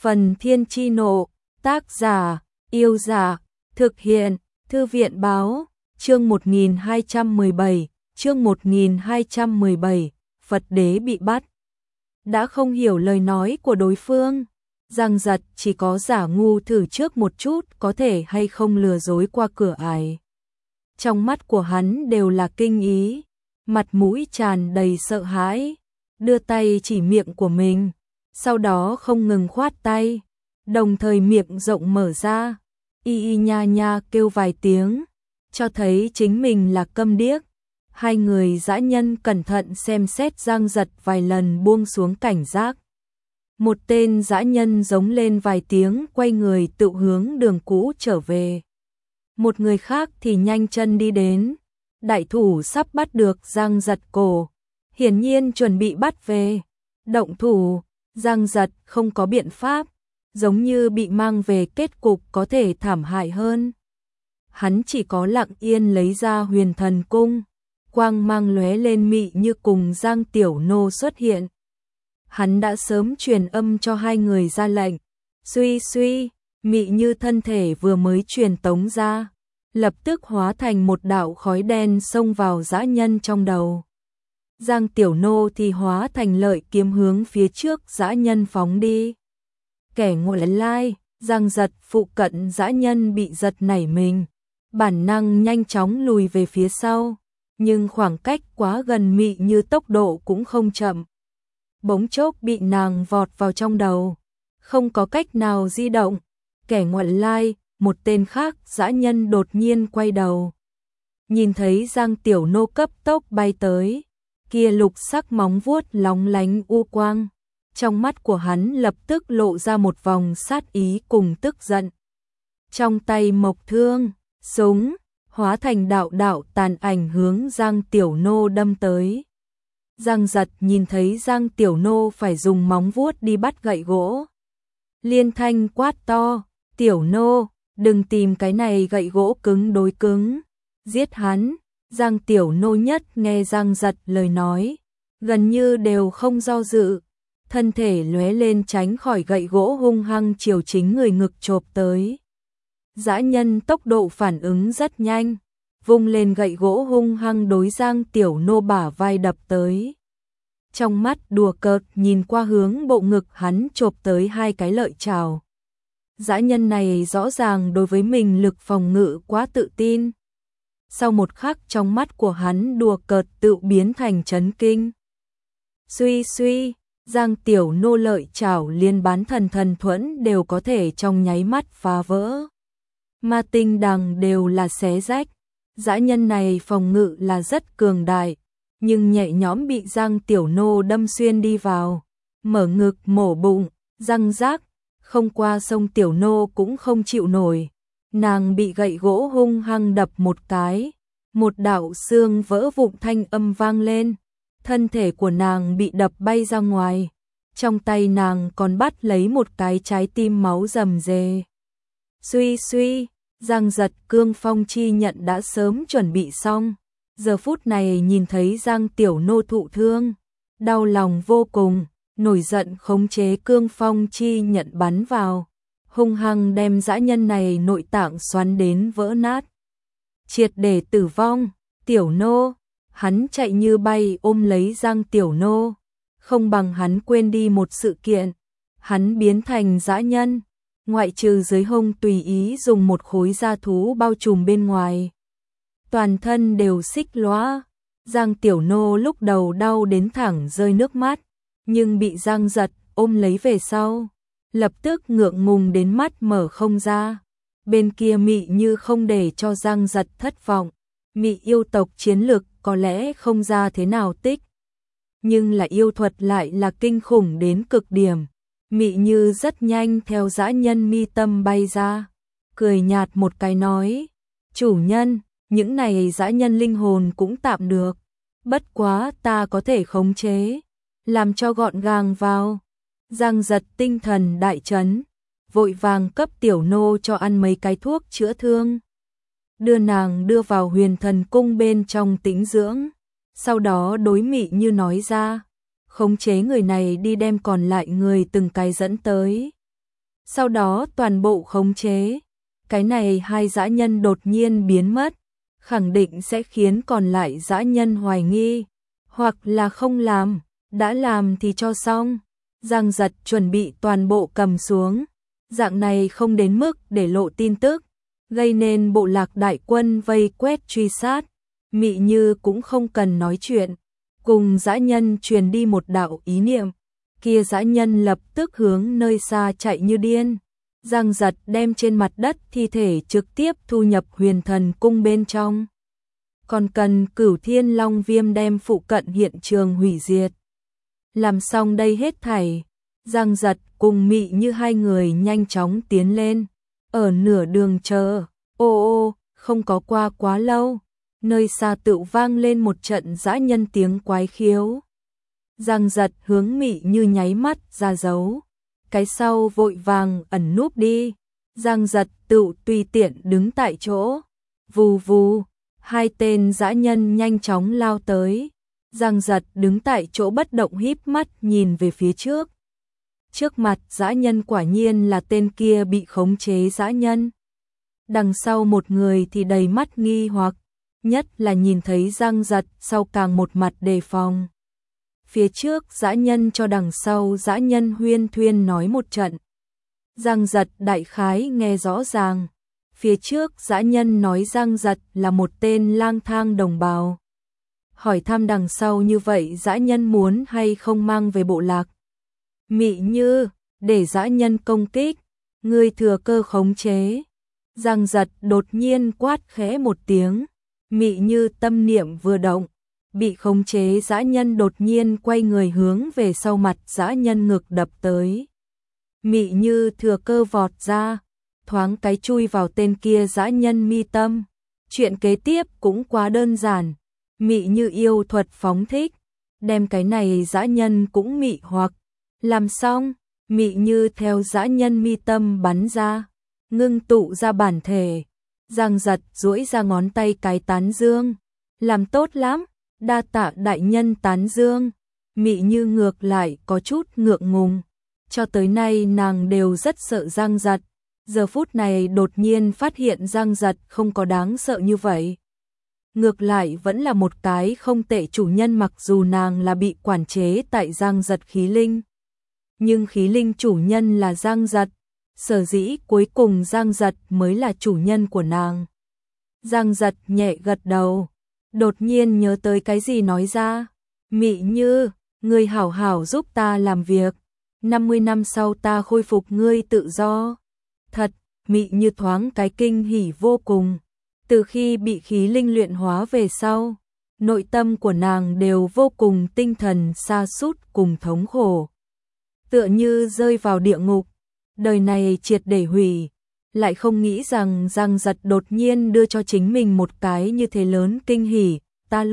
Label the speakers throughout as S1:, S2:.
S1: Phần Thiên Chi Nộ, tác giả, Yêu Giả, thực hiện, Thư viện Báo, chương 1217, chương 1217, Phật Đế bị bắt. Đã không hiểu lời nói của đối phương, Giang Giật chỉ có giả ngu thử trước một chút có thể hay không lừa dối qua cửa ải. Trong mắt của hắn đều là kinh ý, mặt mũi tràn đầy sợ hãi, đưa tay chỉ miệng của mình, sau đó không ngừng khoát tay, đồng thời miệng rộng mở ra, y y nha nha kêu vài tiếng, cho thấy chính mình là câm điếc. Hai người dã nhân cẩn thận xem xét Giang Giật vài lần buông xuống cảnh giác. Một tên dã nhân giống lên vài tiếng quay người tự hướng đường cũ trở về. Một người khác thì nhanh chân đi đến, đại thủ sắp bắt được Giang Giật cổ, hiển nhiên chuẩn bị bắt về. Động thủ, Giang Giật không có biện pháp, giống như bị mang về kết cục có thể thảm hại hơn. Hắn chỉ có lặng yên lấy ra Huyền Thần Cung, quang mang lóe lên mị như cùng Giang Tiểu Nô xuất hiện. Hắn đã sớm truyền âm cho hai người ra lệnh, suy suy, mị như thân thể vừa mới truyền tống ra, lập tức hóa thành một đạo khói đen xông vào dã nhân trong đầu. Giang Tiểu Nô thì hóa thành lợi kiếm hướng phía trước dã nhân phóng đi. Kẻ ngoại lai, Giang Giật phụ cận dã nhân bị giật nảy mình, bản năng nhanh chóng lùi về phía sau, nhưng khoảng cách quá gần mị như tốc độ cũng không chậm. Bỗng chốc bị nàng vọt vào trong đầu, không có cách nào di động. Kẻ ngoại lai, một tên khác dã nhân đột nhiên quay đầu, nhìn thấy Giang Tiểu Nô cấp tốc bay tới, kia lục sắc móng vuốt lóng lánh u quang, trong mắt của hắn lập tức lộ ra một vòng sát ý cùng tức giận. Trong tay mộc thương, súng, hóa thành đạo đạo tàn ảnh hướng Giang Tiểu Nô đâm tới. Giang Giật nhìn thấy Giang Tiểu Nô phải dùng móng vuốt đi bắt gậy gỗ, liên thanh quát to, Tiểu Nô, đừng tìm cái này gậy gỗ cứng đối cứng, giết hắn. Giang Tiểu Nô nhất nghe Giang Giật lời nói, gần như đều không do dự, thân thể lóe lên tránh khỏi gậy gỗ hung hăng chiều chính người ngực chộp tới. Dã nhân tốc độ phản ứng rất nhanh, vung lên gậy gỗ hung hăng đối Giang Tiểu Nô bả vai đập tới. Trong mắt đùa cợt nhìn qua hướng bộ ngực hắn chộp tới hai cái lợi chảo. Dã nhân này rõ ràng đối với mình lực phòng ngự quá tự tin. Sau một khắc trong mắt của hắn đùa cợt tự biến thành chấn kinh. Suy suy, Giang Tiểu Nô lợi chảo liên bán thần thần thuẫn đều có thể trong nháy mắt phá vỡ. Ma tinh đằng đều là xé rách. Dã nhân này phòng ngự là rất cường đại, nhưng nhẹ nhõm bị Giang Tiểu Nô đâm xuyên đi vào, mở ngực mổ bụng, răng rác, không qua sông Tiểu Nô cũng không chịu nổi. Nàng bị gậy gỗ hung hăng đập một cái, một đạo xương vỡ vụn thanh âm vang lên, thân thể của nàng bị đập bay ra ngoài, trong tay nàng còn bắt lấy một cái trái tim máu rầm rề. Suy suy, Giang Giật cương phong chi nhận đã sớm chuẩn bị xong, giờ phút này nhìn thấy Giang Tiểu Nô thụ thương, đau lòng vô cùng, nổi giận khống chế cương phong chi nhận bắn vào, hung hăng đem dã nhân này nội tạng xoắn đến vỡ nát. Triệt để tử vong, Tiểu Nô, hắn chạy như bay ôm lấy Giang Tiểu Nô, không bằng hắn quên đi một sự kiện, hắn biến thành dã nhân, ngoại trừ dưới hông tùy ý dùng một khối da thú bao trùm bên ngoài. Toàn thân đều xích lóa, Giang Tiểu Nô lúc đầu đau đến thẳng rơi nước mắt, nhưng bị Giang Giật ôm lấy về sau, lập tức ngượng ngùng đến mắt mở không ra. Bên kia mị như không để cho Giang Giật thất vọng, mị yêu tộc chiến lực có lẽ không ra thế nào tích, nhưng là yêu thuật lại là kinh khủng đến cực điểm. Mị như rất nhanh theo dã nhân mi tâm bay ra, cười nhạt một cái nói, chủ nhân, những này dã nhân linh hồn cũng tạm được, bất quá ta có thể khống chế, làm cho gọn gàng vào. Giang Giật tinh thần đại chấn, vội vàng cấp Tiểu Nô cho ăn mấy cái thuốc chữa thương, đưa nàng đưa vào Huyền Thần Cung bên trong tĩnh dưỡng, sau đó đối mị như nói ra, khống chế người này đi đem còn lại người từng cái dẫn tới. sau đó toàn bộ khống chế. Cái này hai dã nhân đột nhiên biến mất, khẳng định sẽ khiến còn lại dã nhân hoài nghi, hoặc là không làm, đã làm thì cho xong. Giang Giật chuẩn bị toàn bộ cầm xuống, dạng này không đến mức để lộ tin tức, gây nên bộ lạc đại quân vây quét truy sát. Mị Như cũng không cần nói chuyện, cùng dã nhân truyền đi một đạo ý niệm, kia dã nhân lập tức hướng nơi xa chạy như điên. Giang Giật đem trên mặt đất thi thể trực tiếp thu nhập Huyền Thần Cung bên trong. Còn cần Cửu Thiên Long Viêm đem phụ cận hiện trường hủy diệt. Làm xong đây hết thảy, Giang Giật cùng Mị Như hai người nhanh chóng tiến lên. Ở nửa đường chờ, ô, không có qua quá lâu, nơi xa tự vang lên một trận dã nhân tiếng quái khiếu. Giang Giật hướng Mị Như nháy mắt ra dấu, cái sau vội vàng ẩn núp đi. Giang Giật tự tùy tiện đứng tại chỗ, vù vù, hai tên dã nhân nhanh chóng lao tới. Giang Giật đứng tại chỗ bất động híp mắt nhìn về phía trước. Trước mặt dã nhân quả nhiên là tên kia bị khống chế dã nhân. Đằng sau một người thì đầy mắt nghi hoặc, nhất là nhìn thấy Giang Giật sau càng một mặt đề phòng. Phía trước dã nhân cho đằng sau dã nhân huyên thuyên nói một trận. Giang Giật đại khái nghe rõ ràng. Phía trước dã nhân nói Giang Giật là một tên lang thang đồng bào. Hỏi thăm đằng sau như vậy dã nhân muốn hay không mang về bộ lạc. Mị Như, để dã nhân công kích, ngươi thừa cơ khống chế. Giang Giật đột nhiên quát khẽ một tiếng. Mị Như tâm niệm vừa động, bị khống chế dã nhân đột nhiên quay người hướng về sau mặt dã nhân ngực đập tới. Mị Như thừa cơ vọt ra, thoáng cái chui vào tên kia dã nhân mi tâm. Chuyện kế tiếp cũng quá đơn giản. Mị Như yêu thuật phóng thích, đem cái này dã nhân cũng mị hoặc. Làm xong, Mị Như theo dã nhân mi tâm bắn ra, ngưng tụ ra bản thể. Giang Giật duỗi ra ngón tay cái tán dương. Làm tốt lắm, đa tạ đại nhân tán dương. Mị Như ngược lại có chút ngượng ngùng. Cho tới nay nàng đều rất sợ Giang Giật. Giờ phút này đột nhiên phát hiện Giang Giật không có đáng sợ như vậy. Ngược lại vẫn là một cái không tệ chủ nhân, mặc dù nàng là bị quản chế tại Giang Giật khí linh. Nhưng khí linh chủ nhân là Giang Giật, sở dĩ cuối cùng Giang Giật mới là chủ nhân của nàng. Giang Giật nhẹ gật đầu, đột nhiên nhớ tới cái gì nói ra. Mị Như, ngươi hảo hảo giúp ta làm việc, 50 năm sau ta khôi phục ngươi tự do. Thật, Mị Như thoáng cái kinh hỉ vô cùng. Từ khi bị khí linh luyện hóa về sau, nội tâm của nàng đều vô cùng tinh thần sa sút cùng thống khổ. Tựa như rơi vào địa ngục, đời này triệt để hủy, lại không nghĩ rằng Giang Giật đột nhiên đưa cho chính mình một cái như thế lớn kinh hỉ, ta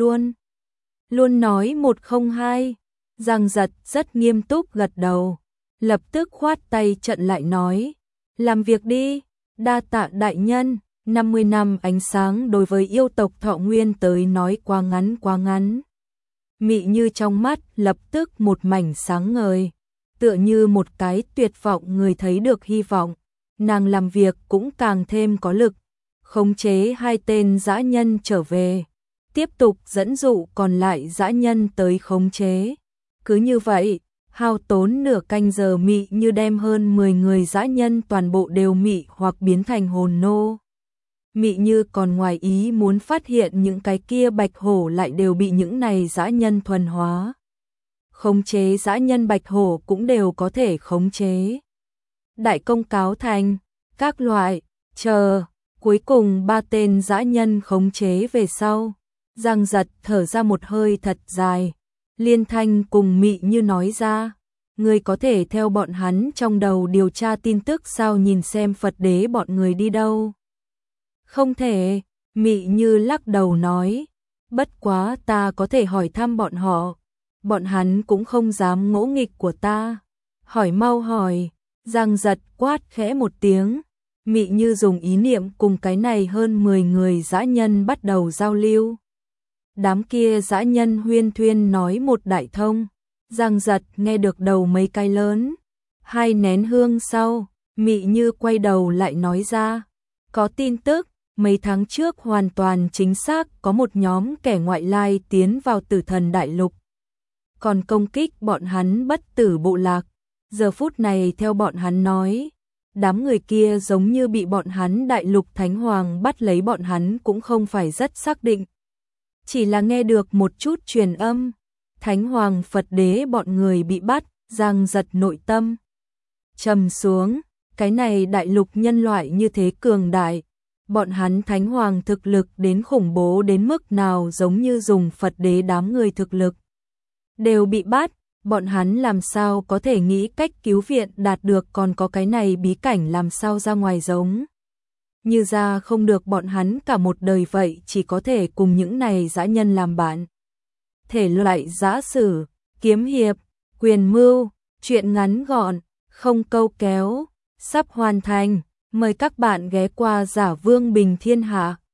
S1: luôn nói 102. Giang Giật rất nghiêm túc gật đầu, lập tức khoát tay trận lại nói, làm việc đi, đa tạ đại nhân. 50 năm ánh sáng đối với yêu tộc Thọ Nguyên tới nói quá ngắn quá ngắn. Mị Như trong mắt lập tức một mảnh sáng ngời, tựa như một cái tuyệt vọng người thấy được hy vọng. Nàng làm việc cũng càng thêm có lực, khống chế hai tên dã nhân trở về, tiếp tục dẫn dụ còn lại dã nhân tới khống chế. Cứ như vậy, hao tốn nửa canh giờ Mị Như đem hơn 10 người dã nhân toàn bộ đều mị hoặc biến thành hồn nô. Mị Như còn ngoài ý muốn phát hiện những cái kia bạch hổ lại đều bị những này dã nhân thuần hóa. Khống chế dã nhân bạch hổ cũng đều có thể khống chế. Đại công cáo thành, các loại, chờ, cuối cùng 3 tên dã nhân khống chế về sau. Giang Giật thở ra một hơi thật dài, liên thanh cùng Mị Như nói ra, người có thể theo bọn hắn trong đầu điều tra tin tức sao, nhìn xem Phật đế bọn người đi đâu. Không thể, Mị Như lắc đầu nói, bất quá ta có thể hỏi thăm bọn họ, bọn hắn cũng không dám ngỗ nghịch của ta. Hỏi mau hỏi. Giang Giật quát khẽ một tiếng, Mị Như dùng ý niệm cùng cái này hơn 10 người dã nhân bắt đầu giao lưu. Đám kia dã nhân huyên thuyên nói một đại thông, Giang Giật nghe được đầu mấy cái lớn. 2 nén hương sau, Mị Như quay đầu lại nói ra, có tin tức, mấy tháng trước hoàn toàn chính xác có một nhóm kẻ ngoại lai tiến vào Tử Thần Đại Lục, còn công kích bọn hắn Bất Tử bộ lạc. Giờ phút này theo bọn hắn nói, đám người kia giống như bị bọn hắn Đại Lục Thánh Hoàng bắt lấy, bọn hắn cũng không phải rất xác định. Chỉ là nghe được một chút truyền âm, Thánh Hoàng Phật Đế bọn người bị bắt, Giang Giật nội tâm trầm xuống, cái này đại lục nhân loại như thế cường đại, bọn hắn Thánh Hoàng thực lực đến khủng bố đến mức nào, giống như dùng Phật Đế đám người thực lực đều bị bắt, bọn hắn làm sao có thể nghĩ cách cứu viện đạt được, còn có cái này bí cảnh làm sao ra ngoài, giống như ra không được, bọn hắn cả một đời vậy chỉ có thể cùng những này dã nhân làm bạn. Thể loại giã sử, kiếm hiệp, quyền mưu, truyện ngắn gọn, không câu kéo, sắp hoàn thành, mời các bạn ghé qua Giả Vương Bình Thiên Hạ.